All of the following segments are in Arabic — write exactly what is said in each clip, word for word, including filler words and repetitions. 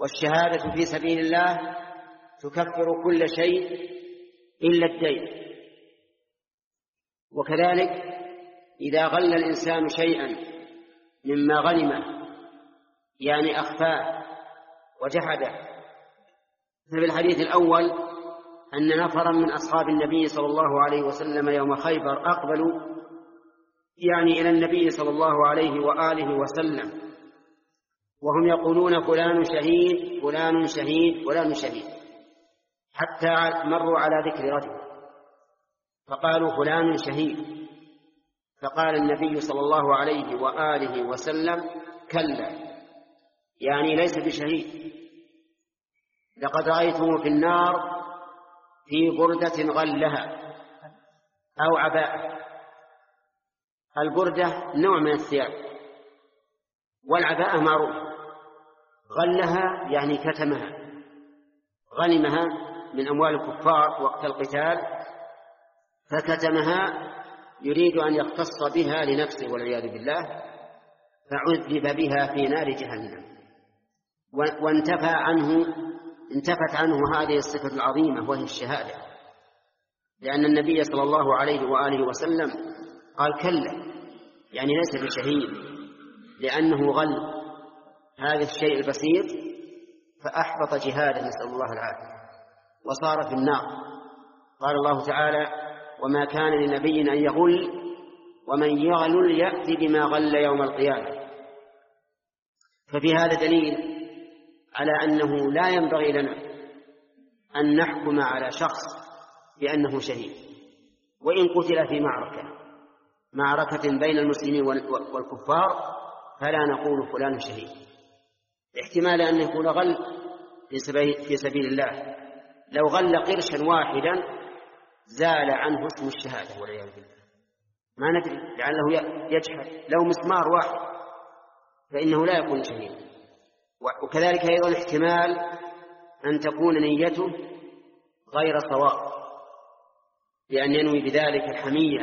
والشهادة في سبيل الله تكفر كل شيء إلا الدين. وكذلك إذا غل الإنسان شيئا مما غنمه يعني أخفاه وجحده. في الحديث الأول أن نفرا من أصحاب النبي صلى الله عليه وسلم يوم خيبر أقبلوا يعني إلى النبي صلى الله عليه وآله وسلم وهم يقولون فلان شهيد فلان شهيد فلان شهيد، حتى مروا على ذكر رجل فقالوا فلان شهيد، فقال النبي صلى الله عليه وآله وسلم كلا، يعني ليس بشهيد، لقد رأيته في النار في بردة غلها أو عباءة. البردة نوع من الثياب والعباءة معروف، غلها يعني كتمها، غنمها من أموال الكفار وقت القتال فكتمها يريد أن يختص بها لنفسه والعياذ بالله، فعذب بها في نار جهنم. وانتفى عنه انتفت عنه هذه الصفة العظيمة وهي الشهادة، لأن النبي صلى الله عليه وآله وسلم قال كلا، يعني ليس بشهيد، لأنه غل هذا الشيء البسيط فأحبط جهاده نسأل الله العافية وصار في النار. قال الله تعالى وما كان لنبي أن يغل ومن يغل يأتي بما غل يوم القيامة. ففي هذا دليل على أنه لا ينبغي لنا أن نحكم على شخص بأنه شهيد، وإن قتل في معركة معركة بين المسلمين والكفار فلا نقول فلان شهيد، احتمال أن يكون غل في سبيل الله. لو غل قرشا واحدا زال عنه اسم الشهادة والعياذ بالله، ما ندري لعله يجحد. لو مسمار واحد فإنه لا يكون شهيدا. وكذلك أيضا احتمال أن تكون نيته غير صواب، بأن ينوي بذلك الحمية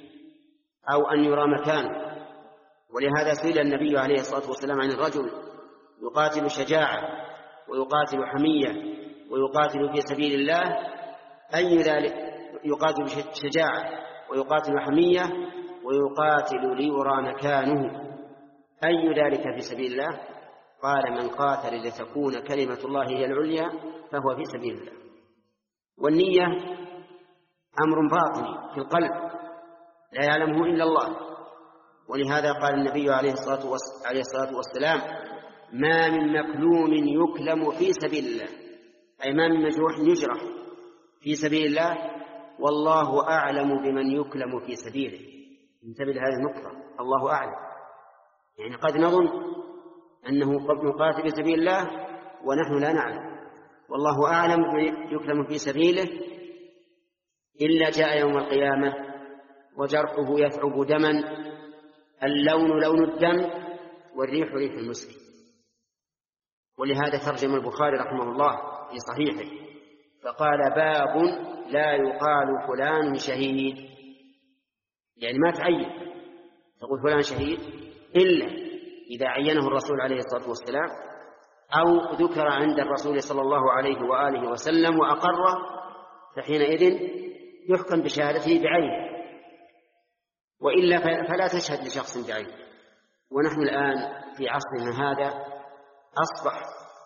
أو أن يرى مكانه. ولهذا سئل النبي عليه الصلاة والسلام عن الرجل يقاتل شجاعة ويقاتل حمية ويقاتل في سبيل الله، أي ذلك؟ يقاتل شجاعة ويقاتل حمية ويقاتل ليرى مكانه، أي ذلك في سبيل الله؟ قال من قاتل لتكون كلمة الله هي العليا فهو في سبيل الله. والنية أمر باطني في القلب لا يعلمه إلا الله، ولهذا قال النبي عليه الصلاة والسلام ما من مكلوم يكلم في سبيل الله، أي ما من مجروح يجرح في سبيل الله والله أعلم بمن يكلم في سبيله. انتبه لهذه النقطة، الله أعلم، يعني قد نظن أنه قد نقاتل في سبيل الله ونحن لا نعلم، والله أعلم يكلم في سبيله إلا جاء يوم القيامة وجرحه يثعب دما، اللون لون الدم والريح ريح المسك. ولهذا ترجم البخاري رحمه الله في صحيحه فقال باب لا يقال فلان شهيد، يعني ما تعين تقول فلان شهيد إلا إذا عينه الرسول عليه الصلاة والسلام أو ذكر عند الرسول صلى الله عليه وآله وسلم وأقره، فحينئذ يحكم بشهادته بعينه، وإلا فلا تشهد لشخص بعينه. ونحن الآن في عصرنا هذا أصبح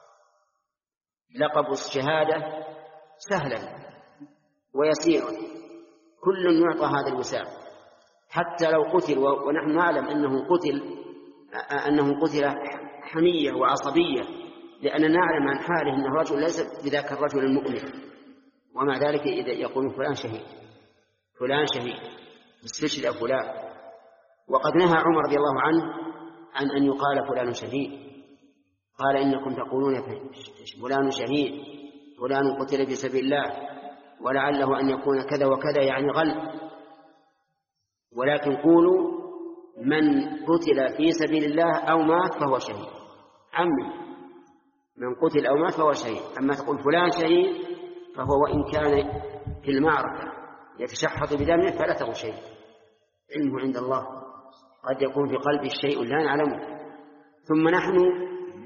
لقب الشهادة سهلا ويسيرا، كل يعطى هذا الوسام، حتى لو قتل ونحن نعلم أنه قتل أنه قتل حمية وعصبية، لأننا نعلم عن حاله أنه رجل ليس بذاك الرجل المؤمن، ومع ذلك إذا يقولون فلان شهيد فلان شهيد استشهد فلان. وقد نهى عمر رضي الله عنه عن أن يقال فلان شهيد، قال إنكم تقولون فلان شهيد فلان قتل في سبيل الله ولعله أن يكون كذا وكذا يعني غل، ولكن قولوا من قتل في سبيل الله أو مات فهو شهيد، عمي من قتل أو مات فهو شهيد. أما تقول فلان شهيد فهو وإن كان في المعركة يتشحط بدمه فلا تقول شيء، علمه عند الله، قد يكون في قلبه شيء لا نعلمه. ثم نحن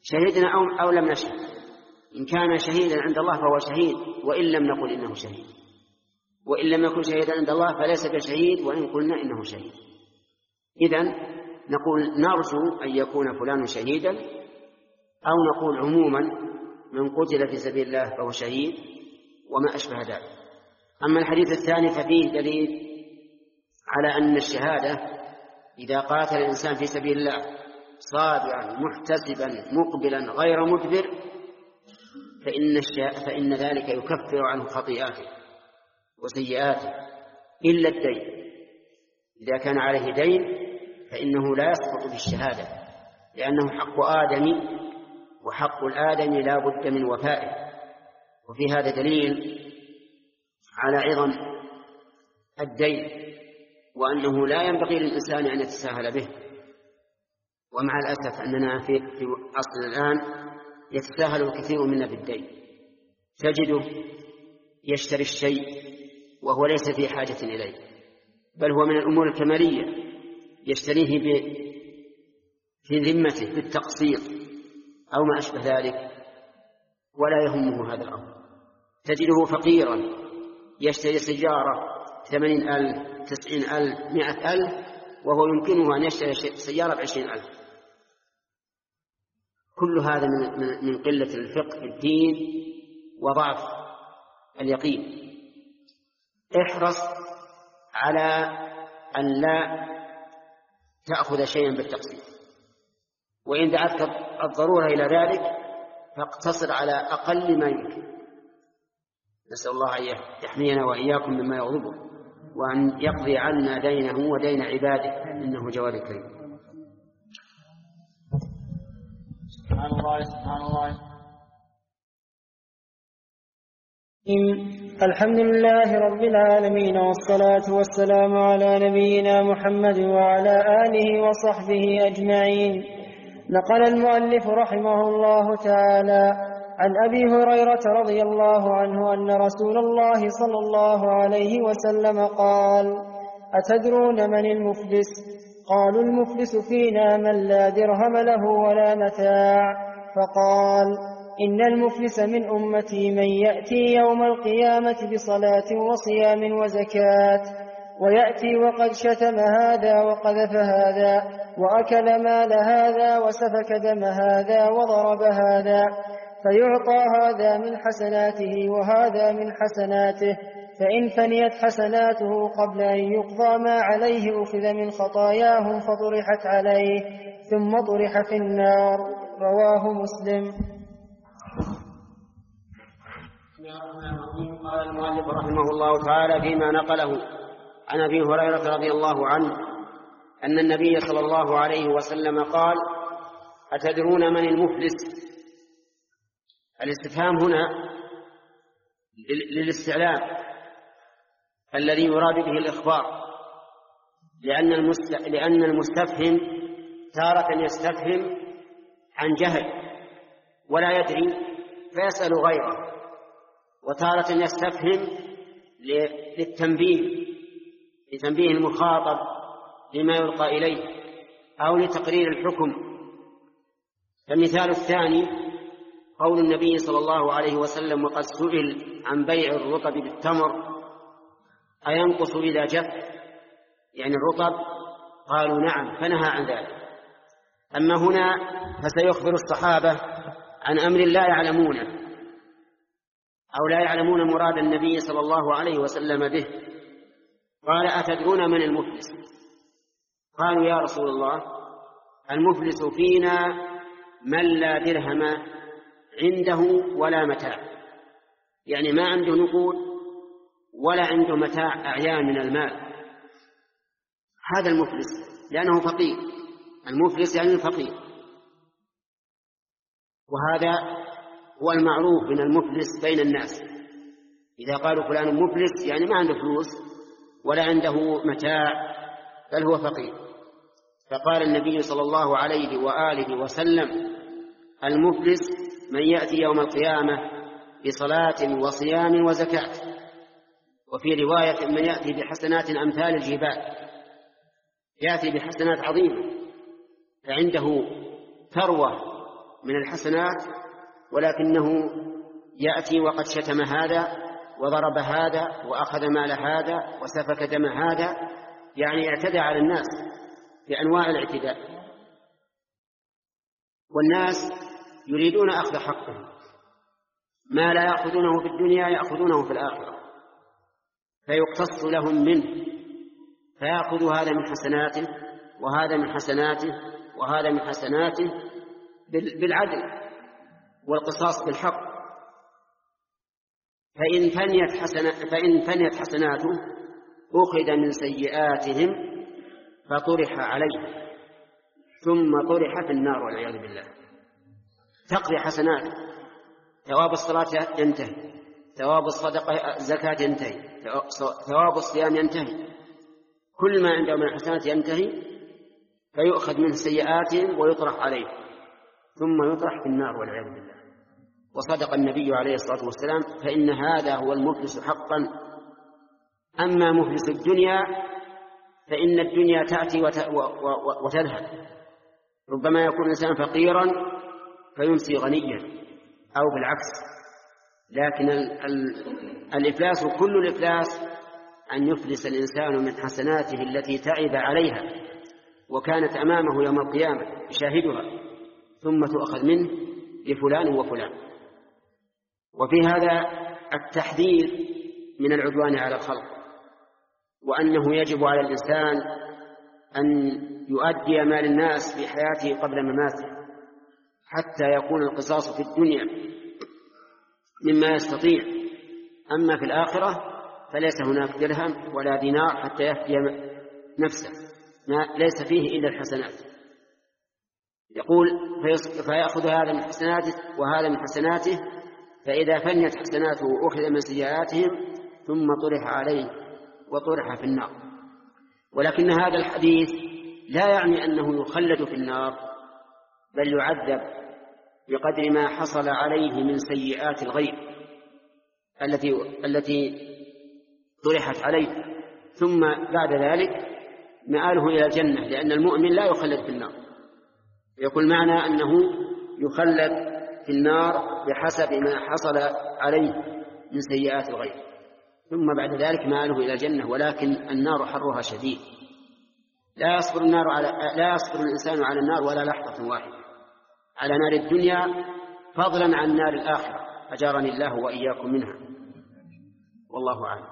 شهدنا أو, أو لم نشهد. إن كان شهيدا عند الله فهو شهيد وإن لم نقل إنه شهيد، وإن لم يكن شهيدا عند الله فليس بشهيد وإن قلنا إنه شهيد. إذن نقول نرجو أن يكون فلان شهيدا، أو نقول عموما من قتل في سبيل الله فهو شهيد وما أشبه ذلك. أما الحديث الثاني ففيه دليل على أن الشهادة إذا قاتل الإنسان في سبيل الله صابرا محتسبا مقبلا غير مدبر فإن, فإن ذلك يكفر عنه خطيئاته وسيئاته إلا الدين. إذا كان عليه دين فإنه لا يسقط بالشهادة، لأنه حق آدم، وحق الآدم لا بد من وفائه. وفي هذا دليل على عظم الدين، وأنه لا ينبغي للإنسان أن يتساهل به. ومع الأسف أننا في عصرنا الآن يتساهل الكثير منا بالدين، تجده يشتري الشيء وهو ليس في حاجة إليه، بل هو من الأمور الكمالية يشتريه في ذمته بالتقسيط أو ما أشبه ذلك، ولا يهمه هذا الأمر. تجده فقيرا يشتري سيارة ثمانين ألف تسعين ألف مئة ألف وهو يمكنه أن يشتري سيارة بعشرين ألف. كل هذا من قلة الفقه في الدين وضعف اليقين. احرص على أن لا تأخذ شيئا بالتقسيط، وإن دعتك الضرورة إلى ذلك فاقتصر على أقل ما يمكن. نسأل الله أن يحمينا وإياكم مما يغضبه، وأن يقضي عنا دينه ودين عباده، إنه جواد كريم. سبحان الله سبحان الله. الحمد لله رب العالمين، والصلاة والسلام على نبينا محمد وعلى آله وصحبه أجمعين. نقل المؤلف رحمه الله تعالى عن أبي هريرة رضي الله عنه أن رسول الله صلى الله عليه وسلم قال: أتدرون من المفلس؟ قالوا: المفلس فينا من لا درهم له ولا متاع. فقال: إن المفلس من أمتي من يأتي يوم القيامة بصلاة وصيام وزكاة، ويأتي وقد شتم هذا وقذف هذا وأكل مال هذا وسفك دم هذا وضرب هذا، فيعطى هذا من حسناته وهذا من حسناته، فإن فنيت حسناته قبل أن يقضى ما عليه أخذ من خطاياهم فطرحت عليه ثم طرح في النار. رواه مسلم. قال المؤلف رحمه الله تعالى فيما نقله عن أبي هريرة رضي الله عنه أن النبي صلى الله عليه وسلم قال: أتدرون من المفلس؟ الاستفهام هنا للاستعلام الذي يراد به الإخبار، لأن المستفهم تارة يستفهم عن جهل ولا يدري فيسأل غيره، وتارة يستفهم للتنبيه لتنبيه المخاطب لما يلقى إليه أو لتقرير الحكم. فالمثال الثاني قول النبي صلى الله عليه وسلم: وقد سئل عن بيع الرطب بالتمر أينقص إذا جف؟ يعني الرطب، قالوا نعم، فنهى عن ذلك. أما هنا فسيخبر الصحابة عن أمر لا يعلمونه أو لا يعلمون مراد النبي صلى الله عليه وسلم به. قال: أتدرون من المفلس؟ قالوا: يا رسول الله، المفلس فينا من لا درهم عنده ولا متاع، يعني ما عنده نقود ولا عنده متاع أعيان من المال، هذا المفلس لأنه فقير. المفلس يعني الفقير، وهذا هو المعروف من المفلس بين الناس. إذا قالوا فلان مفلس يعني ما عنده فلوس ولا عنده متاع بل هو فقير. فقال النبي صلى الله عليه وآله وسلم: المفلس من يأتي يوم القيامة بصلاة وصيام وزكاة. وفي رواية: من يأتي بحسنات أمثال الجبال، يأتي بحسنات عظيمة، فعنده ثروة من الحسنات، ولكنه يأتي وقد شتم هذا وضرب هذا وأخذ مال هذا وسفك دم هذا، يعني اعتدى على الناس بأنواع الاعتداء. والناس يريدون أخذ حقهم، ما لا يأخذونه في الدنيا يأخذونه في الآخرة، فيقتص لهم منه، فيأخذ هذا من حسناته وهذا من حسناته وهذا من حسناته بالعدل والقصاص بالحق. فإن فنيت, حسنا فإن فنيت حسناته أخذ من سيئاتهم فطرح عليه ثم طرح في النار والعياذ بالله. تقضي حسناته، ثواب الصلاة ينتهي، ثواب الصدقة الزكاة ينتهي، ثواب الصيام ينتهي، كل ما عنده من الحسنات ينتهي، فيؤخذ من سيئاتهم ويطرح عليه ثم يطرح في النار والعياذ بالله. وصدق النبي عليه الصلاة والسلام: فإن هذا هو المفلس حقا. أما مفلس الدنيا فإن الدنيا تأتي وتذهب، ربما يكون الإنسان فقيرا فيمسي غنيا أو بالعكس. لكن الإفلاس كل الإفلاس أن يفلس الإنسان من حسناته التي تعب عليها وكانت أمامه يوم القيامة يشاهدها، ثم تؤخذ منه لفلان وفلان. وفي هذا التحذير من العدوان على الخلق، وأنه يجب على الإنسان أن يؤدي مال الناس في حياته قبل مماته حتى يكون القصاص في الدنيا مما يستطيع، أما في الآخرة فليس هناك درهم ولا دينار حتى يفدي نفسه، ليس فيه إلا الحسنات. يقول: فيأخذ هذا من حسناته وهذا من حسناته، فإذا فنيت حسناته أخذ من سيئاتهم ثم طرح عليه وطرح في النار. ولكن هذا الحديث لا يعني أنه يخلد في النار، بل يعذب بقدر ما حصل عليه من سيئات الغير التي التي طرحت عليه، ثم بعد ذلك مآله إلى الجنة، لأن المؤمن لا يخلد في النار. يقول معنى أنه يخلد في النار بحسب ما حصل عليه من سيئات الغير، ثم بعد ذلك مآله إلى الجنة. ولكن النار حرها شديد، لا يصبر النار على لا يصبر الإنسان على النار ولا لحظة واحدة على نار الدنيا، فضلا عن نار الآخرة، أجارني الله وإياكم منها، والله أعلم.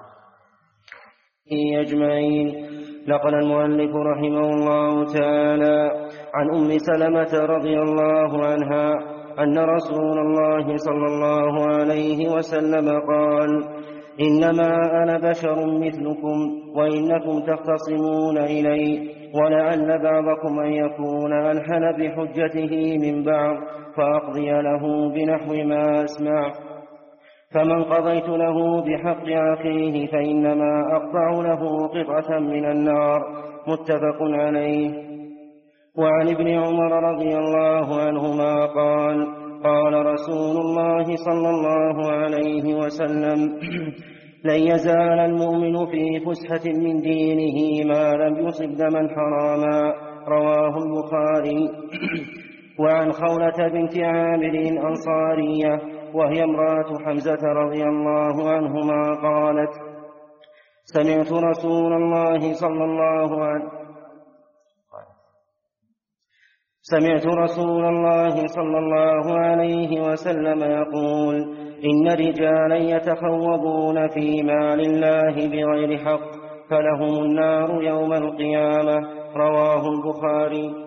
أجمعين. نقل المؤلف رحمه الله تعالى عن أم سلمة رضي الله عنها أن رسول الله صلى الله عليه وسلم قال: إنما أنا بشر مثلكم وإنكم تختصمون إلي، ولعل بعضكم أن يكون ألحن بحجته من بعض فأقضي له بنحو ما أسمع، فمن قضيت له بحق أخيه فإنما أقطع له قطعة من النار. متفق عليه. وعن ابن عمر رضي الله عنهما قال: قال رسول الله صلى الله عليه وسلم: لن يزال المؤمن في فسحة من دينه ما لم يصب دما حراما. رواه البخاري. وعن خولة بنت عامر الأنصارية وهي امرأة حمزة رضي الله عنهما قالت: سمعت رسول الله صلى الله عليه سمعت رسول الله صلى الله عليه وسلم يقول: إن رجالا يتخوضون في مال الله بغير حق فلهم النار يوم القيامة. رواه البخاري.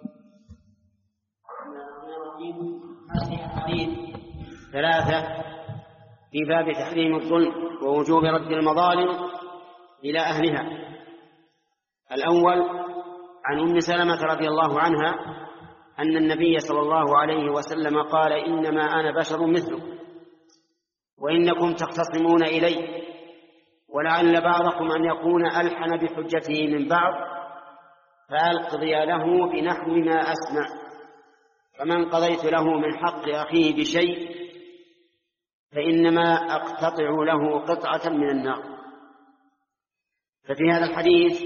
ثلاثة في باب تحريم الظلم ووجوب رد المظالم إلى أهلها. الأول عن أم سلمة رضي الله عنها أن النبي صلى الله عليه وسلم قال: إنما أنا بشر مثلكم وإنكم تختصمون إلي، ولعل بعضكم أن يكون ألحن بحجته من بعض فأقضي له بنحو ما أسمع، فمن قضيت له من حق أخيه بشيء فإنما أقتطع له قطعة من النار. ففي هذا الحديث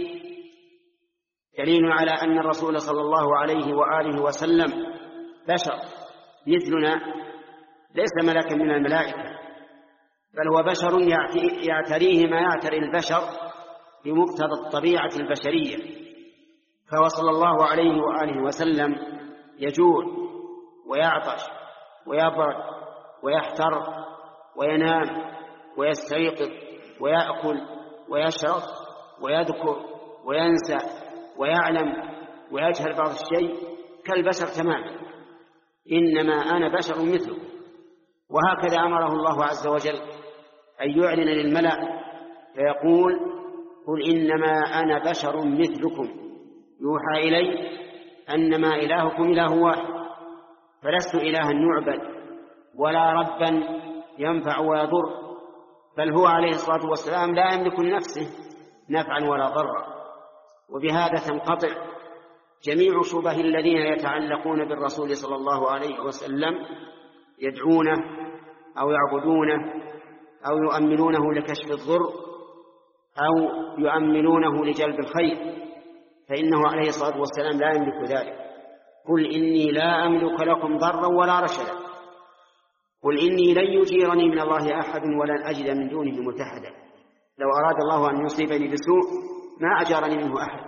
دليل على أن الرسول صلى الله عليه وآله وسلم بشر مثلنا، ليس ملكا من الملائكة، بل هو بشر يعتريه ما يعتري البشر بمقتضى الطبيعة البشرية. فهو صلى الله عليه وآله وسلم يجوع ويعطش ويبرد ويحتر وينام ويستيقظ ويأكل ويشرب ويذكر وينسى ويعلم ويجهل بعض الشيء كالبشر تماما، إنما أنا بشر مثله. وهكذا أمره الله عز وجل أن يعلن للملأ فيقول: قل إنما أنا بشر مثلكم يوحى إلي أنما إلهكم إله واحد، فلست إلها يعبد ولا ربا ينفع ويضر، بل هو عليه الصلاة والسلام لا يملك لنفسه نفعا ولا ضرا. وبهذا تنقطع جميع شبه الذين يتعلقون بالرسول صلى الله عليه وسلم، يدعونه أو يعبدونه أو يؤمنونه لكشف الضر أو يؤمنونه لجلب الخير، فإنه عليه الصلاة والسلام لا يملك ذلك. قل إني لا أملك لكم ضرا ولا رشدا، قل إني لن يجيرني من الله أحد ولن أجد من دونه ملتحدا، لو أراد الله أن يصيبني بسوء ما أجارني منه أحد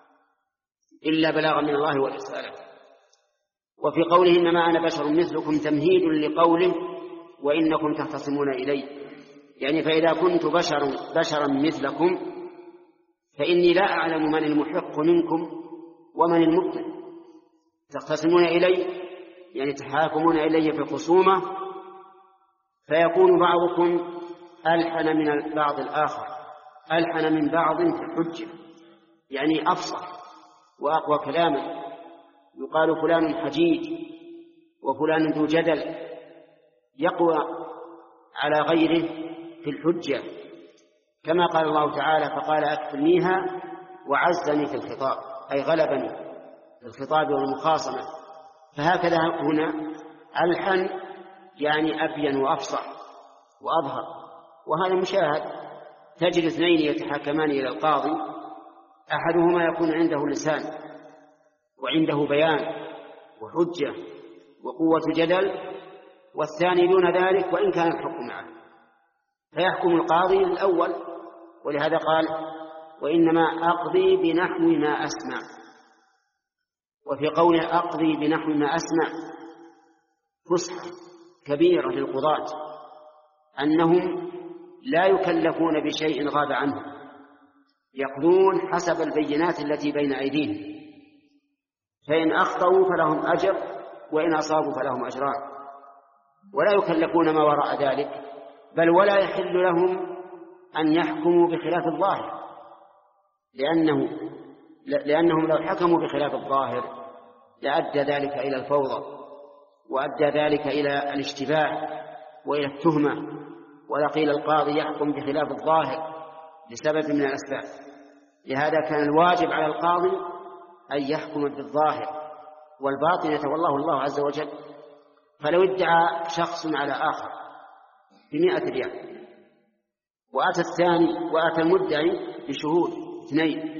إلا بلاغا من الله ورساله. وفي قوله إنما أنا بشر مثلكم تمهيد لقوله وإنكم تختصمون إلي، يعني فإذا كنت بشر بشرا مثلكم فإني لا أعلم من المحق منكم ومن المبطل. تختصمون إلي يعني تحاكمون إلي في الخصومة، فيكون بعضكم ألحن من بعض الآخر، ألحن من بعض في الحجة، يعني أفصح وأقوى كلاما. يقال فلان حجيج وفلان ذو جدل، يقوى على غيره في الحجة، كما قال الله تعالى: فقال أكفلنيها وعزني في الخطاب، أي غلبني في الخطاب والمخاصمة. فهكذا هنا ألحن يعني أبين وأفصح وأظهر، وهذا مشاهد. تجد اثنين يتحاكمان إلى القاضي، أحدهما يكون عنده لسان وعنده بيان وحجة وقوة جدل، والثاني دون ذلك وإن كان الحكم معه، فيحكم القاضي الأول. ولهذا قال: وإنما أقضي بنحو ما أسمع. وفي قوله أقضي بنحو ما أسمع فسحة كبيرة للقضاة، أنهم لا يكلفون بشيء غاب عنه، يقضون حسب البينات التي بين أيديهم، فإن أخطأوا فلهم أجر وإن أصابوا فلهم أجران، ولا يكلفون ما وراء ذلك، بل ولا يحل لهم أن يحكموا بخلاف الظاهر، لأنه لأنهم لو حكموا بخلاف الظاهر لأدى ذلك إلى الفوضى، وأدى ذلك إلى الاشتباه وإلى التهمة، ولقيل القاضي يحكم بخلاف الظاهر لسبب من الأسباب. لهذا كان الواجب على القاضي أن يحكم بالظاهر والباطن يتولاه الله عز وجل. فلو ادعى شخص على آخر بمئة ريال وأتى الثاني وأتى المدعي بشهود اثنين،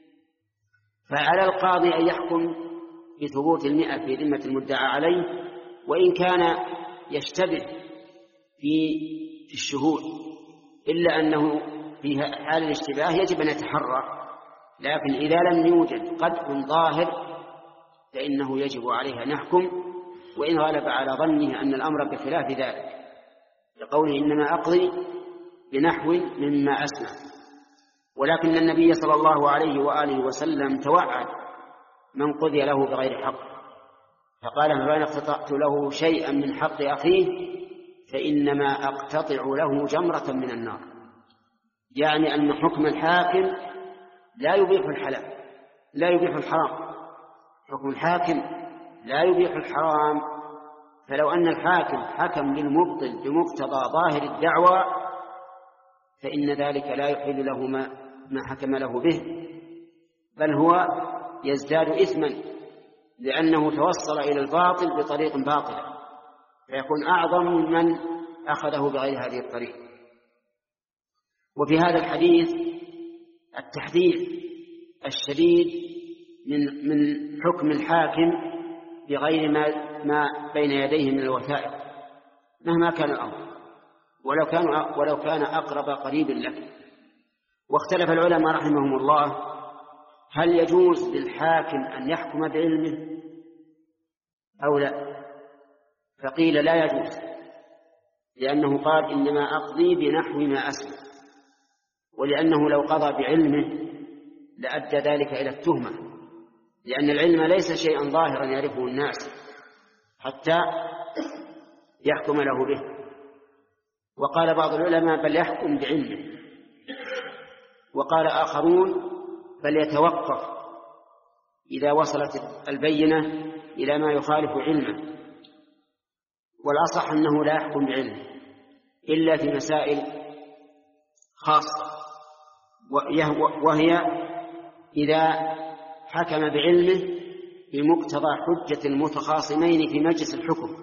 فعلى القاضي أن يحكم بثبوت المئة في ذمة المدعى عليه، وإن كان يشتبه في الشهود، إلا أنه في حال الاشتباه يجب أن يتحرى. لكن إذا لم يوجد قدح ظاهر فإنه يجب عليه أن يحكم، وإن غلب على ظنه أن الأمر بخلاف ذلك، لقوله إنما أقضي بنحو مما أسمع. ولكن النبي صلى الله عليه وآله وسلم توعد من قضي له بغير حق، فقال: فإن اقتطعت له شيئا من حق أخيه فإنما أقتطع له جمرة من النار، يعني أن حكم الحاكم لا يبيح الحلال لا يبيح الحرام، حكم الحاكم لا يبيح الحرام. فلو أن الحاكم حكم للمبطل بمقتضى ظاهر الدعوى فإن ذلك لا يحل له ما, ما حكم له به، بل هو يزداد إثما لأنه توصل إلى الباطل بطريق باطلة، فيكون أعظم من أخذه بغير هذه الطريق. وفي هذا الحديث التحذير الشديد من من حكم الحاكم بغير ما, ما بين يديه من الوثائق مهما كان الأمر، ولو كان, ولو كان أقرب قريب لك. واختلف العلماء رحمهم الله هل يجوز للحاكم أن يحكم بعلمه أو لا؟ فقيل لا يجوز، لأنه قال إنما أقضي بنحو ما أسمع، ولأنه لو قضى بعلمه لأدى ذلك إلى التهمة، لأن العلم ليس شيئا ظاهرا يعرفه الناس حتى يحكم له به. وقال بعض العلماء بل يحكم بعلمه، وقال آخرون بل يتوقف إذا وصلت البينة إلى ما يخالف علمه، والأصح أنه لا يحكم بعلمه إلا في مسائل خاصة، وهي إذا حكم بعلمه بمقتضى حجة المتخاصمين في مجلس الحكم.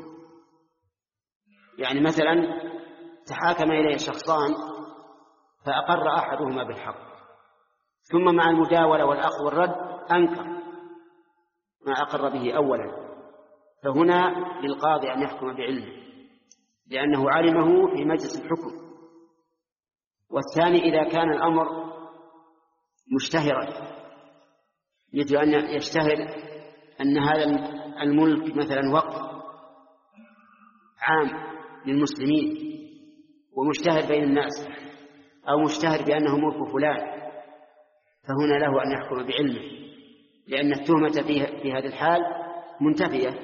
يعني مثلا تحاكم إليه شخصان فأقر أحدهما بالحق، ثم مع المداولة والأخذ والرد أنكر ما أقر به أولا، فهنا للقاضي أن يحكم بعلمه لأنه علمه في مجلس الحكم. والثاني إذا كان الأمر مشتهرا، مثل أن يشتهر أن هذا الملك مثلا وقف عام للمسلمين ومشتهر بين الناس، أو مشتهر بأنه ملك فلان، فهنا له أن يحكم بعلمه، لأن التهمة في هذا الحال منتفية،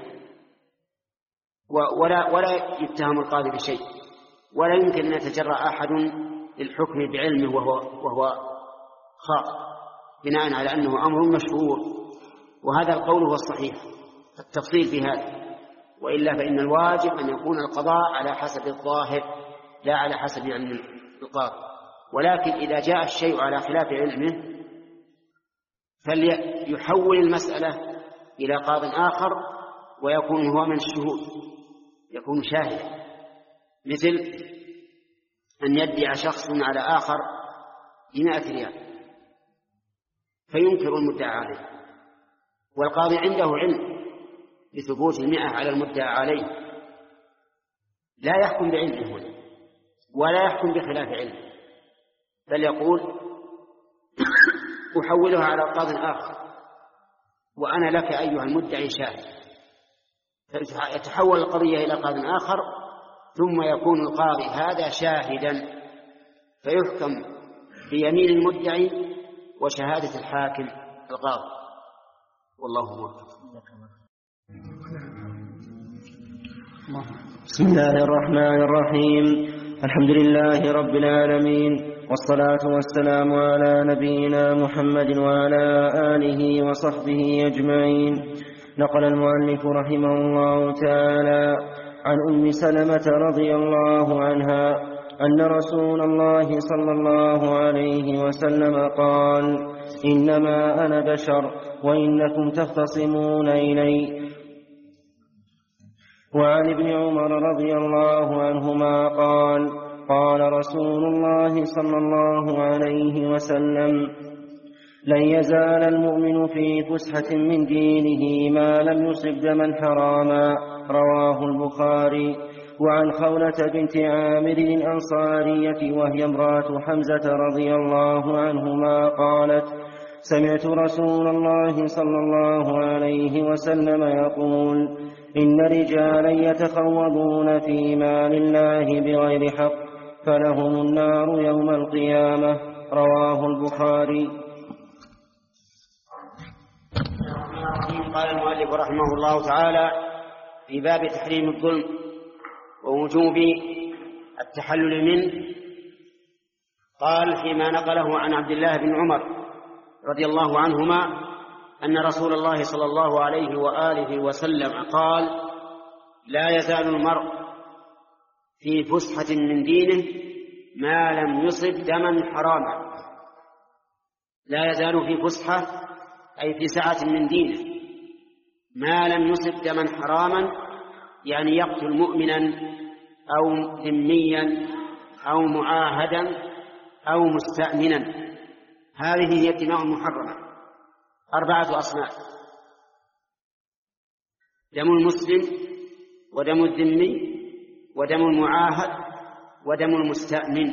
ولا, ولا يتهم القاضي بشيء، ولا يمكن أن يتجرأ أحد للحكم بعلمه وهو, وهو خاطئ بناء على أنه أمر مشهور. وهذا القول هو الصحيح، التفصيل في هذا، وإلا فإن الواجب أن يكون القضاء على حسب الظاهر لا على حسب علم القاضي. ولكن إذا جاء الشيء على خلاف علمه فليحول المسألة إلى قاض آخر ويكون هو من الشهود، يكون شاهدا، مثل أن يدعي شخص على آخر بمائة ريال فينكر المدعى عليه، والقاضي عنده علم بثبوت المئة على المدعى عليه، لا يحكم بعلمه هنا ولا يحكم بخلاف علمه، بل يقول أحولها على قاض آخر وأنا لك أيها المدعي شاهد، فيتحول القضية إلى قاض آخر ثم يكون القاضي هذا شاهدا، فيحكم بيمين المدعي وشهادة الحاكم القاضي، والله موفق. بسم الله الرحمن الرحيم، الحمد لله رب العالمين، والصلاة والسلام على نبينا محمد وعلى آله وصحبه أجمعين. نقل المؤلف رحمه الله تعالى عن أم سلمة رضي الله عنها أن رسول الله صلى الله عليه وسلم قال: إنما أنا بشر وإنكم تختصمون إلي. وعن ابن عمر رضي الله عنهما قال: قال رسول الله صلى الله عليه وسلم: لن يزال المؤمن في فسحة من دينه ما لم يصب دما حراما. رواه البخاري. وعن خولة بنت عامر الأنصارية وهي امرأة حمزة رضي الله عنهما قالت: سمعت رسول الله صلى الله عليه وسلم يقول: إن رجالا يتخوضون في مال الله بغير حق فلهم النار يوم القيامة. رواه البخاري. قال المؤلف رحمه الله تعالى في باب تحريم الظلم ووجوب التحلل منه، قال فيما نقله عن عبد الله بن عمر رضي الله عنهما أن رسول الله صلى الله عليه وآله وسلم قال: لا يزال المرء في فسحة من دينه ما لم يصب دما حراما. لا يزال في فسحة أي في سعة من دينه ما لم يصب دما حراما، يعني يقتل مؤمنا أو ذميا أو معاهدا أو مستأمنا. هذه هي الدماء المحرمة، أربعة أصناف: دم المسلم ودم الذمي ودم المعاهد ودم المستأمن.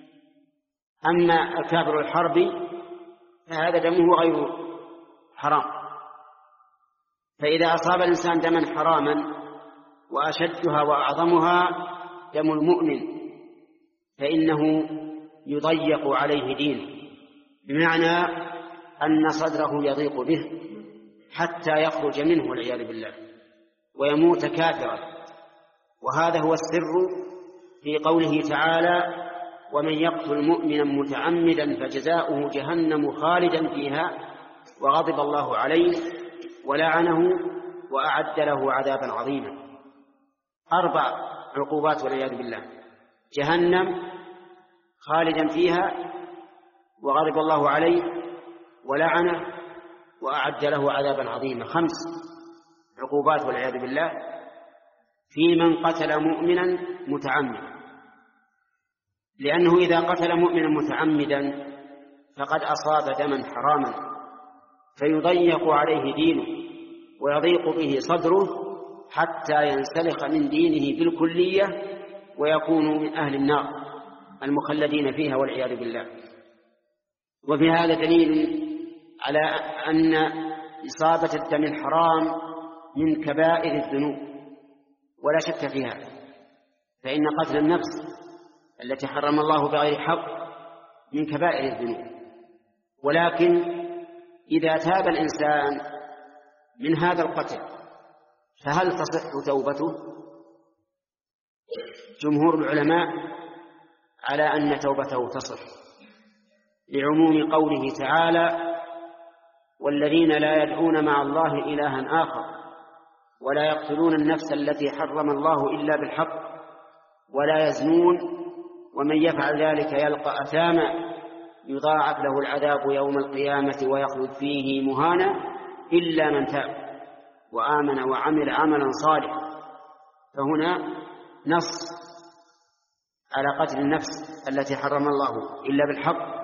أما الكافر الحربي فهذا دمه غير حرام. فإذا أصاب الإنسان دما حراما وأشدها وأعظمها دم المؤمن فإنه يضيق عليه دينه، بمعنى أن صدره يضيق به حتى يخرج منه والعياذ بالله ويموت كافرا. وهذا هو السر في قوله تعالى: ومن يقتل مؤمنا متعمدا فجزاؤه جهنم خالدا فيها وغضب الله عليه ولعنه وأعد له عذابا عظيما. أربع عقوبات والعياذ بالله: جهنم خالدا فيها وغضب الله عليه ولعنه وأعد له عذابا عظيما. خمس عقوبات والعياذ بالله في من قتل مؤمنا متعمدا، لأنه إذا قتل مؤمنا متعمدا فقد أصاب دما حراما فيضيق عليه دينه ويضيق به صدره حتى ينسلخ من دينه بالكلية ويكون من أهل النار المخلدين فيها والعياذ بالله. وفي هذا دليل على أن إصابة الدم الحرام من كبائر الذنوب ولا شك فيها، فإن قتل النفس التي حرم الله بغير حق من كبائر الذنوب. ولكن إذا تاب الإنسان من هذا القتل فهل تصح توبته؟ جمهور العلماء على أن توبته تصح، لعموم قوله تعالى: والذين لا يدعون مع الله إلها آخر ولا يقتلون النفس التي حرم الله إلا بالحق ولا يزنون ومن يفعل ذلك يلقى أثاما يضاعف له العذاب يوم القيامة ويخلد فيه مهانا إلا من تاب وآمن وعمل عملا صالحا. فهنا نص على قتل النفس التي حرم الله إلا بالحق،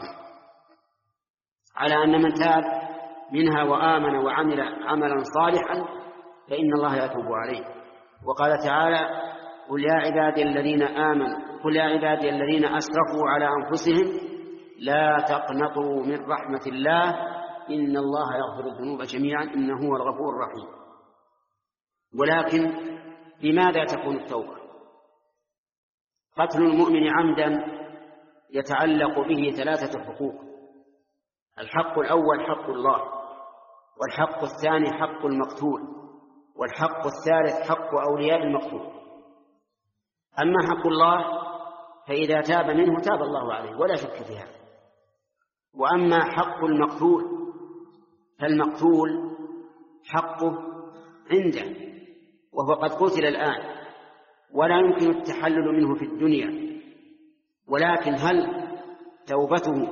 على أن من تاب منها وآمن وعمل عملا صالحا فإن الله يتوب عليه. وقال تعالى: قل يا عبادي الذين آمنوا قل يا عبادي الذين أسرفوا على أنفسهم لا تقنطوا من رحمة الله إن الله يغفر الذنوب جميعا إنه هو الغفور الرحيم. ولكن لماذا تكون التوبة؟ قتل المؤمن عمدا يتعلق به ثلاثة حقوق: الحق الأول حق الله، والحق الثاني حق المقتول، والحق الثالث حق أولياء المقتول. أما حق الله فإذا تاب منه تاب الله عليه ولا شك في هذا. وأما حق المقتول فالمقتول حقه عنده وهو قد قتل الآن ولا يمكن التحلل منه في الدنيا، ولكن هل توبته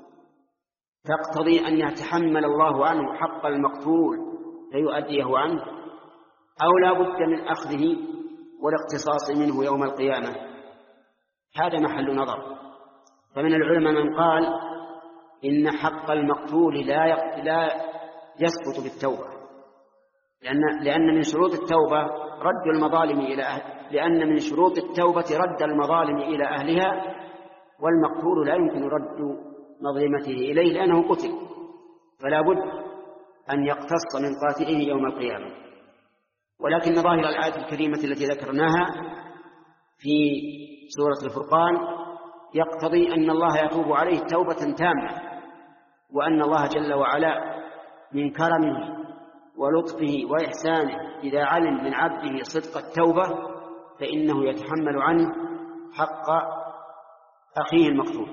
تقتضي أن يتحمل الله عنه حق المقتول فيؤديه عنه، أو لا بد من أخذه والاقتصاص منه يوم القيامة؟ هذا محل نظر. فمن العلماء من قال إن حق المقتول لا لا يسقط بالتوبة، لأن لأن من شروط التوبة رد المظالم إلى أهل لأن من شروط التوبة رد المظالم إلى أهلها، والمقتول لا يمكن رد مظلمته إليه لأنه قتل، فلا بد أن يقتص من قاتله يوم القيامة. ولكن ظاهر الآية الكريمة التي ذكرناها في سورة الفرقان يقتضي أن الله يتوب عليه توبة تامة، وأن الله جل وعلا من كرمه ولطفه وإحسانه إذا علم من عبده صدق التوبة فإنه يتحمل عنه حق أخيه المقتول.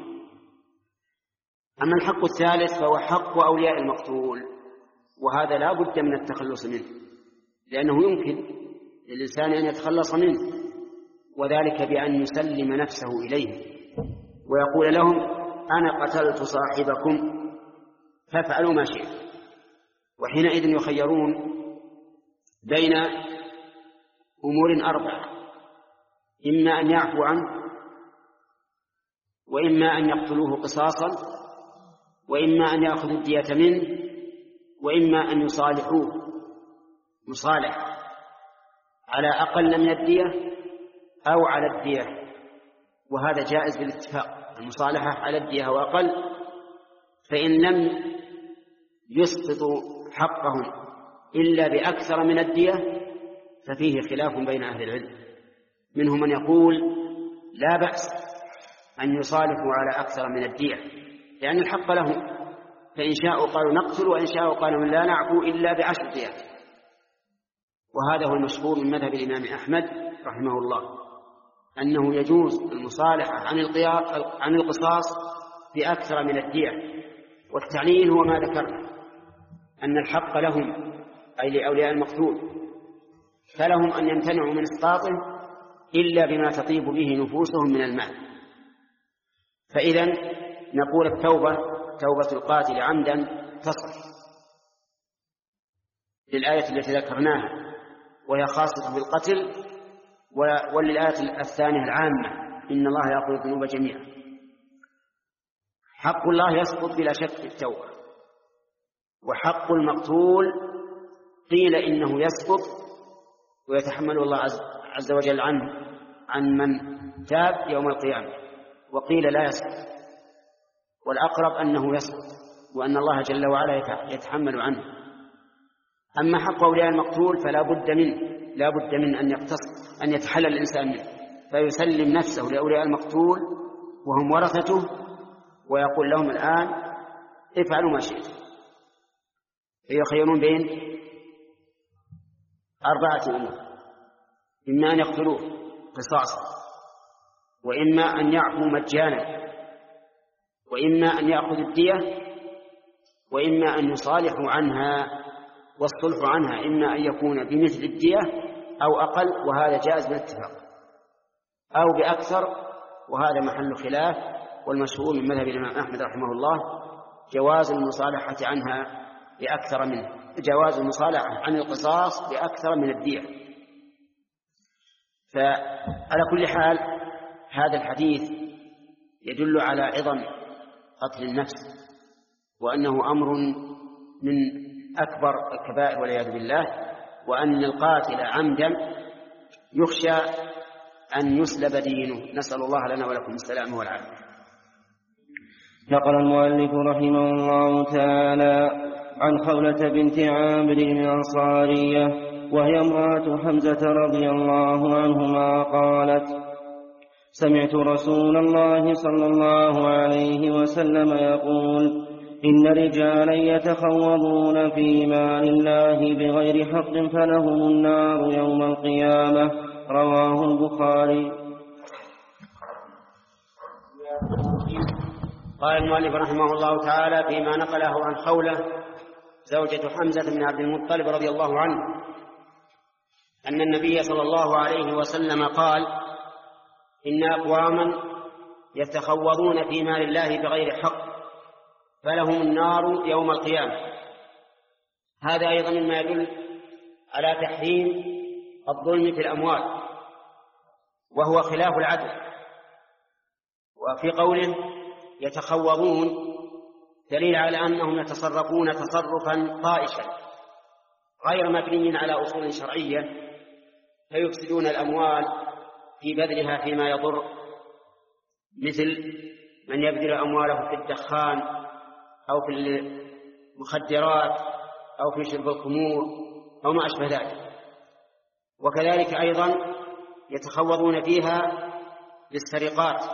أما الحق الثالث فهو حق أولياء المقتول، وهذا لا بد من التخلص منه، لأنه يمكن للإنسان أن يتخلص منه، وذلك بأن يسلم نفسه إليه ويقول لهم: أنا قتلت صاحبكم فافعلوا ما شئتم. وحينئذ يخيرون بين أمور أربعة: إما أن يعفو عنه، وإما أن يقتلوه قصاصا، وإما أن يأخذوا الدية منه، وإما أن يصالحوه مصالح على أقل من الدية أو على الدية، وهذا جائز بالاتفاق، المصالحة على الدية وأقل. فإن لم يسقطوا حقهم إلا بأكثر من الدية ففيه خلاف بين أهل العلم، منهم من يقول لا بأس أن يصالحوا على أكثر من الدية لأن الحق لهم، فإن شاءوا قالوا نقتل وإن شاءوا قالوا لا نعفو إلا بعشر ديات. وهذا هو المشهور من مذهب الإمام أحمد رحمه الله، أنه يجوز المصالحة عن القصاص بأكثر من الدية. والتعليل هو ما ذكرنا، أن الحق لهم أي لأولياء المقتول، فلهم أن يمتنعوا من إسقاطه إلا بما تطيب به نفوسهم من المال. فإذا نقول التوبة توبة القاتل عمدا تصح للآية التي ذكرناها وهي خاصة بالقتل، وللآية الثانية العامة إن الله يأخذ الذنوب جميعا. حق الله يسقط بلا شك في التوبة، وحق المقتول قيل إنه يسقط ويتحمل الله عز وجل عنه عن من تاب يوم القيامة، وقيل لا يسقط، والأقرب أنه يسقط وأن الله جل وعلا يتحمل عنه. أما حق أولياء المقتول فلا بد منه، لا بد من أن يقتص أن يتحلل الإنسان منه، فيسلم نفسه لأولياء المقتول وهم ورثته، ويقول لهم الآن افعلوا ما شئتم. فيخيرون بين أربعة أمور: إما أن يقتلوه قصاصا، وإما أن يعفوا مجانا، وإما أن يأخذوا الدية، وإما أن يصالحوا عنها. والصلح عنها إما أن يكون بمثل الدية أو أقل، وهذا جائز بالاتفاق، أو بأكثر، وهذا محل خلاف. والمشهور من مذهب الإمام أحمد رحمه الله جواز المصالحة عنها بأكثر منه، جواز المصالحة عن القصاص بأكثر من الدية. فعلى كل حال هذا الحديث يدل على عظم قتل النفس، وأنه أمر من أكبر الكبائر والعياذ بالله، وأن القاتل عمدا يخشى أن يسلب دينه. نسأل الله لنا ولكم السلام والعافية. نقل المؤلف رحمه الله تعالى عن خولة بنت عامر الأنصارية وهي امرأة حمزة رضي الله عنهما قالت: سمعت رسول الله صلى الله عليه وسلم يقول: إن رجالا يتخوضون في مال الله بغير حق فلهم النار يوم القيامة. رواه البخاري. قال المؤلف رحمه الله تعالى فيما نقله عن خولة زوجة حمزة بن عبد المطلب رضي الله عنه أن النبي صلى الله عليه وسلم قال: إن أقواما يتخوضون في مال الله بغير حق فلهم النار يوم القيامة. هذا أيضا مما يدل على تحريم الظلم في الأموال، وهو خلاف العدل. وفي قوله يتخوضون دليل على أنهم يتصرفون تصرفا طائشا غير مبني على أصول شرعية، فيفسدون الأموال في بذلها فيما يضر، مثل من يبذل أمواله في الدخان أو في المخدرات أو في شرب الخمور أو ما أشبه ذلك. وكذلك أيضا يتخوضون فيها بالسرقات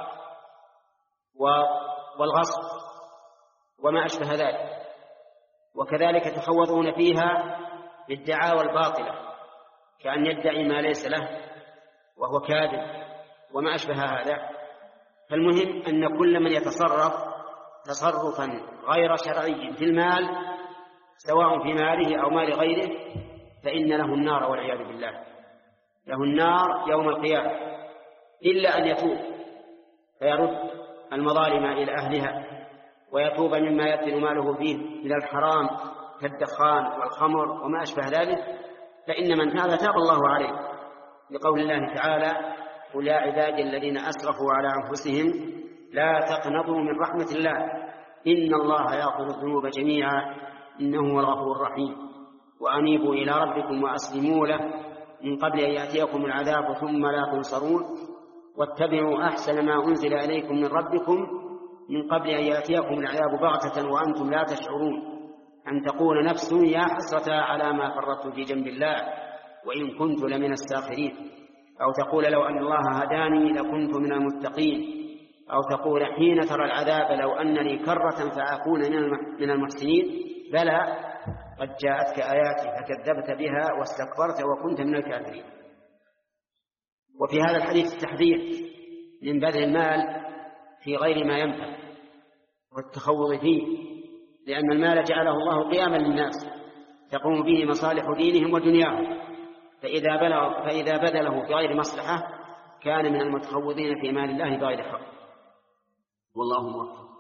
والغصب وما أشبه ذلك. وكذلك يتخوضون فيها بالدعاوى الباطلة، كأن يدعي ما ليس له وهو كاذب وما أشبه هذا. فالمهم أن كل من يتصرف تصرفا غير شرعي في المال، سواء في ماله أو مال غيره، فإن له النار والعياذ بالله، له النار يوم القيامة، إلا أن يتوب فيرد المظالم إلى أهلها ويتوب مما يبذل ماله فيه من الحرام كالدخان والخمر وما أشبه ذلك، فإن من تاب تاب الله عليه، لقول الله تعالى: قل يا عبادي الذين أسرفوا على أنفسهم لا تقنطوا من رحمة الله إن الله يغفر الذنوب جميعا إنه هو الغفور الرحيم وأنيبوا إلى ربكم وأسلموا له من قبل أن يأتيكم العذاب ثم لا تنصرون واتبعوا أحسن ما أنزل إليكم من ربكم من قبل أن يأتيكم العذاب بغتة وأنتم لا تشعرون أن تقول نفس يا حسرة على ما فرطت في جنب الله وإن كنت لمن الساخرين، أو تقول لو أن الله هداني لكنت من المتقين، أو تقول حين ترى العذاب لو أن لي كرة فأكون من المحسنين. بلى قد جاءتك آياتي فكذبت بها واستكبرت وكنت من الكافرين. وفي هذا الحديث التحذير من بذل المال في غير ما ينفع والتخوض فيه، لأن المال جعله الله قياما للناس تقوم به مصالح دينهم ودنياهم، فإذا بلغ فإذا بذله في غير مصلحة كان من المتخوضين في مال الله بغير حق. والله موفق.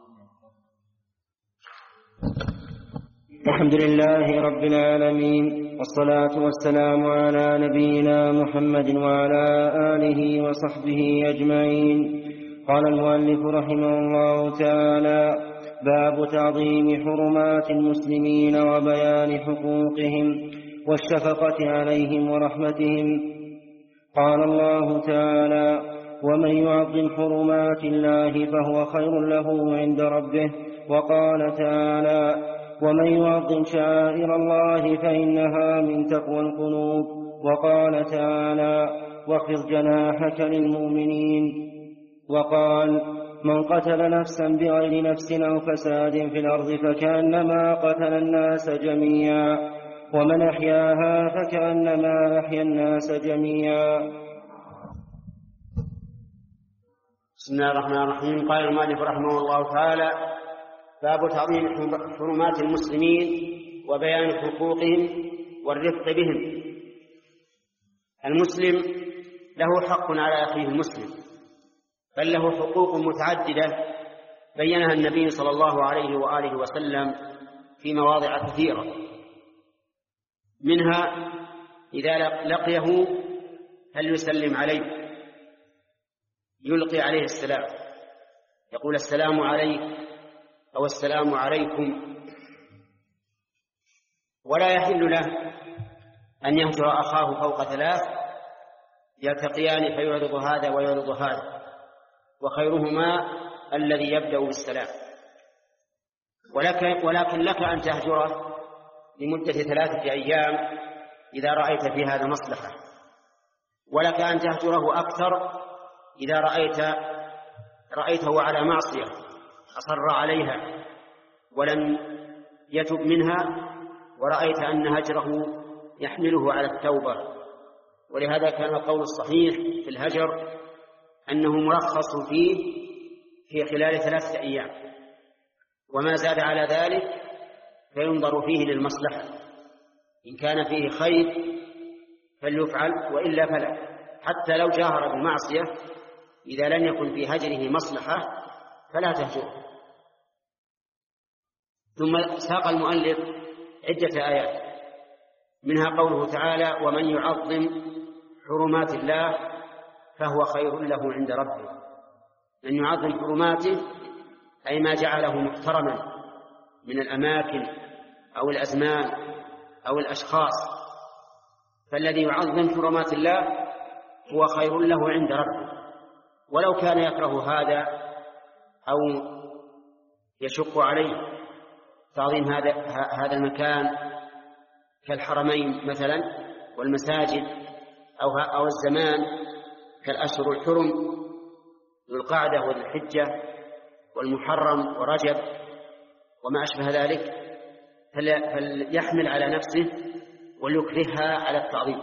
الحمد لله رب العالمين، والصلاة والسلام على نبينا محمد وعلى آله وصحبه أجمعين. قال المؤلف رحمه الله تعالى: باب تعظيم حرمات المسلمين وبيان حقوقهم والشفقة عليهم ورحمتهم. قال الله تعالى: ومن يعظم حرمات الله فهو خير له عند ربه. وقال تعالى: ومن يعظم شعائر الله فإنها من تقوى القلوب. وقال تعالى: واخفض جناحك للمؤمنين. وقال: من قتل نفسا بغير نفس أو فساد في الأرض فكأنما قتل الناس جميعا، ومن أحياها فكأنما أحيا الناس جميعا. بسم الله الرحمن الرحيم. قال المؤلف رحمه الله تعالى: باب تعظيم حرمات المسلمين وبيان حقوقهم والرفق بهم. المسلم له حق على أخيه المسلم، بل له حقوق متعددة بينها النبي صلى الله عليه وآله وسلم في مواضع كثيرة. منها إذا لقيه هل يسلم عليه، يلقي عليه السلام، يقول السلام عليك أو السلام عليكم. ولا يحل له أن يهجر أخاه فوق ثلاث يلتقيان فيعرض هذا ويعرض هذا، وخيرهما الذي يبدأ بالسلام. ولك ولكن لك أن تهجره لمدة ثلاثة أيام إذا رأيت في هذا مصلحة، ولك أن تهجره أكثر إذا رأيت رأيته على معصية أصر عليها ولم يتب منها، ورأيت أن هجره يحمله على التوبة. ولهذا كان القول الصحيح في الهجر أنه مرخص فيه في خلال ثلاثة أيام، وما زاد على ذلك فينظر فيه للمصلحة، إن كان فيه خير فليفعل وإلا فلا، حتى لو جاهر بالمعصية إذا لم يكن في هجره مصلحة فلا تهجره. ثم ساق المؤلف عدة آيات، منها قوله تعالى: ومن يعظم حرمات الله فهو خير له عند ربه. أن يعظم حرماته أي ما جعله محترما من الأماكن أو الأزمان أو الأشخاص، فالذي يعظم حرمات الله هو خير له عند ربه، ولو كان يكره هذا أو يشق عليه تعظيم هذا هذا المكان كالحرمين مثلا والمساجد أو أو الزمان كالأشهر الحرم ذو القعدة والحجة والمحرم ورجب وما أشبه ذلك، فليحمل على نفسه وليكرهها على التعظيم.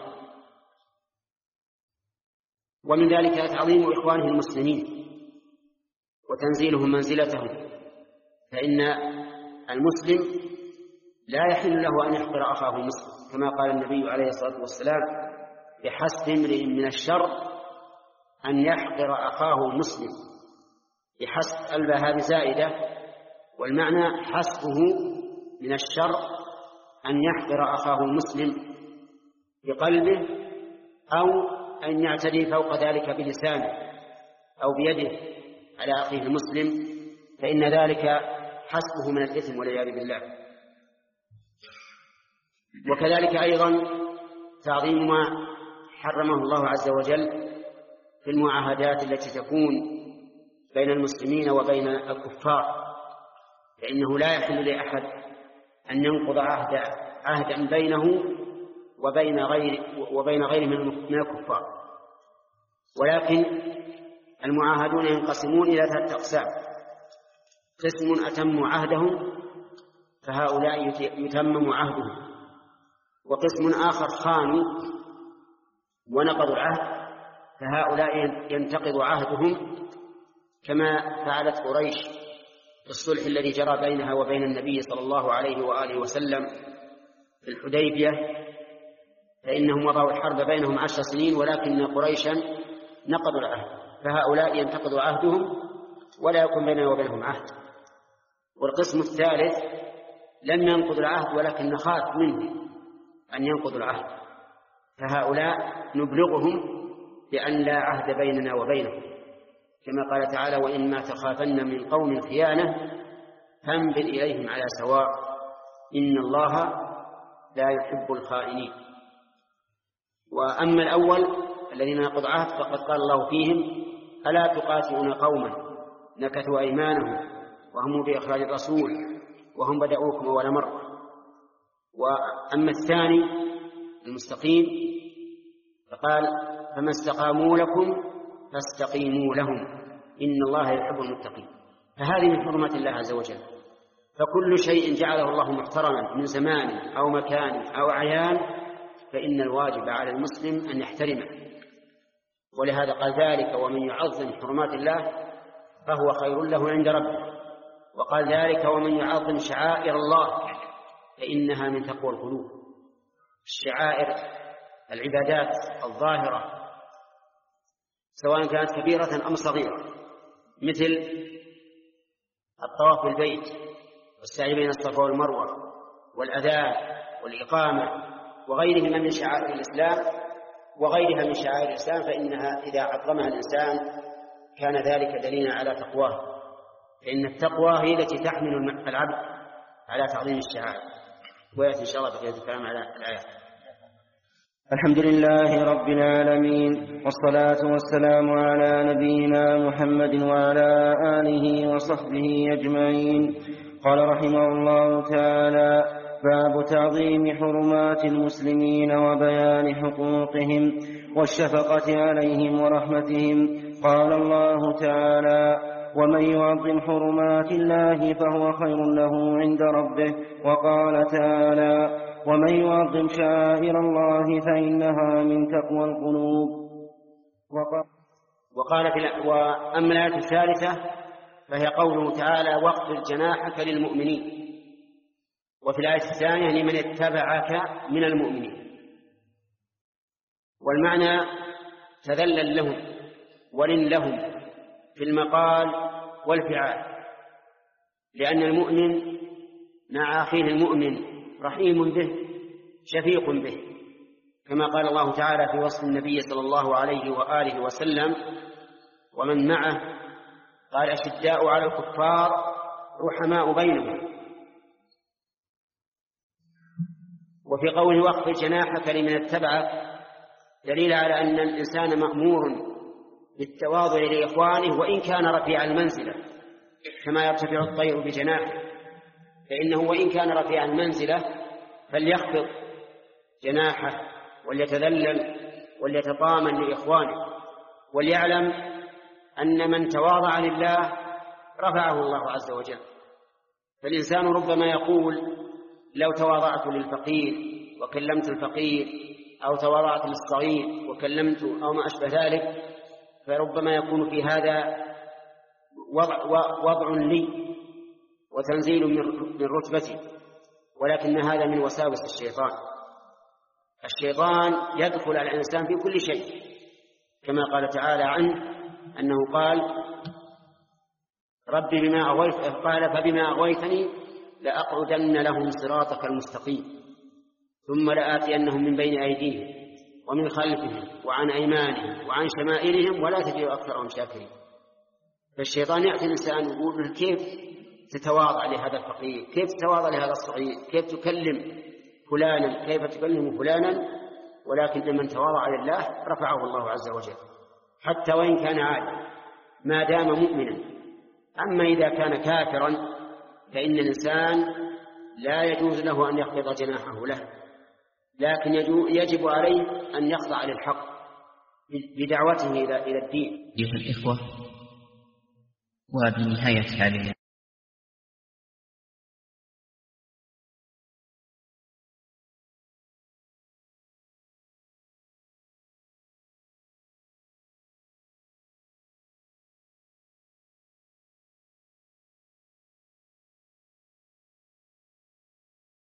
ومن ذلك تعظيم إخوانه المسلمين وتنزيلهم منزلتهم، فإن المسلم لا يحل له أن يحقر أخاه المسلم، كما قال النبي عليه الصلاة والسلام: بحسب امرئ من الشر أن يحقر أخاه المسلم. بحسب الباء هذه زائدة، والمعنى حسبه من الشر أن يحقر أخاه المسلم بقلبه أو أن يعتدي فوق ذلك بلسانه أو بيده على أخيه المسلم، فإن ذلك حسبه من الإثم والعياذ بالله. وكذلك أيضا تعظيم ما حرمه الله عز وجل في المعاهدات التي تكون بين المسلمين وبين الكفار، فإنه لا يحل لأحد أن ينقض عهد عهدا بينه وبين غير وبين غيره من الكفار. ولكن المعاهدون ينقسمون إلى ثلاثة أقسام: قسم أتموا عهدهم فهؤلاء يتمم عهدهم، وقسم آخر خانوا ونقضوا العهد فهؤلاء ينتقض عهدهم، كما فعلت قريش في الصلح الذي جرى بينها وبين النبي صلى الله عليه وآله وسلم في الحديبية، فإنهم وضعوا الحرب بينهم عشر سنين ولكن قريشا نقضوا العهد، فهؤلاء ينتقض عهدهم ولا يكون بيننا وبينهم عهد. والقسم الثالث لم ينقض العهد ولكن نخاف منه أن ينقض العهد، فهؤلاء نبلغهم بأن لا عهد بيننا وبينهم، كما قال تعالى: وإما تخافن من قوم خيانة فانبذ إليهم على سواء إن الله لا يحب الخائنين. وأما الأول الذين نقضوا عهد فقد قال الله فيهم: ألا تقاتلون قوما نكثوا أيمانهم وهموا بإخراج الرسول وهم بدأوكم أول مرة. وأما الثاني المستقيم فقال: فما استقاموا لكم فاستقيموا لهم إن الله يحب المتقين. فهذه من حرمات الله عز وجل، فكل شيء جعله الله محترما من زمان أو مكان أو أعيان فإن الواجب على المسلم أن يحترمه. ولهذا قال ذلك: ومن يعظم حرمات الله فهو خير له عند ربه. وقال ذلك: ومن يعظم شعائر الله فإنها من تقوى القلوب. الشعائر العبادات الظاهرة سواء كانت كبيرة أم صغيرة، مثل الطواف بالبيت والسعي بين الصفا والمروة والأذان والإقامة وغيرهما من شعائر الإسلام وغيرها من شعائر الإسلام، فإنها إذا عظمها الإنسان كان ذلك دليلا على تقواه، فإن التقوى هي التي تحمل العبد على تعظيم الشعائر. ويأتي إن شاء الله بقية الكلام على الآيات. الحمد لله رب العالمين، والصلاة والسلام على نبينا محمد وعلى آله وصحبه أجمعين. قال رحمه الله تعالى: باب تعظيم حرمات المسلمين وبيان حقوقهم والشفقة عليهم ورحمتهم. قال الله تعالى: ومن يعظم حرمات الله فهو خير له عند ربه. وقال تعالى: ومن يعظم شعائر الله فإنها من تقوى القلوب. وقال في وأما الآية الثالثة فهي قوله تعالى: واخفض جناحك للمؤمنين. وفي الآية الثانية: لمن اتبعك من المؤمنين. والمعنى تذلل لهم ولن لهم في المقال والفعال، لأن المؤمن مع أخيه المؤمن رحيم به شفيق به، كما قال الله تعالى في وصف النبي صلى الله عليه وآله وسلم ومن معه: قال: أشداء على الكفار رحماء بينهم. وفي قوله: واخفض جناحك لمن اتبعك دليل على أن الإنسان مأمور بالتواضع لإخوانه وإن كان رفيع المنزلة، كما يرتفع الطير بجناحه، فإنه وإن كان رفيع المنزلة فليخفض جناحه وليتذلل وليتطامن لإخوانه، وليعلم أن من تواضع لله رفعه الله عز وجل. فالإنسان ربما يقول: لو تواضعت للفقير وكلمت الفقير، أو تواضعت للصغير وكلمت، أو ما أشبه ذلك، فربما يكون في هذا وضع, وضع لي وتنزيل من رتبتي، ولكن هذا من وساوس الشيطان. الشيطان يدخل على الإنسان في كل شيء، كما قال تعالى عنه أنه قال: ربي بما أغويت قال فبما أغويتني لأقعدن لهم صراطك المستقيم ثم لآتينهم من بين أيديهم ومن خلفهم وعن أيمانهم وعن شمائلهم ولا تجد أكثرهم شاكرين. فالشيطان يأتي الإنسان ويقول: كيف تتواضع لهذا الفقير، كيف تتواضع لهذا الصغير، كيف تكلم فلانا، كيف تكلم فلانا، ولكن من تواضع لله رفعه الله عز وجل حتى وإن كان عالما ما دام مؤمنا. أما إذا كان كافرا فإن الإنسان لا يجوز له أن يخفض جناحه له، لكن يجب عليه أن يخضع للحق بدعوته إلى الدين. أيها الإخوة، وبنهاية هذه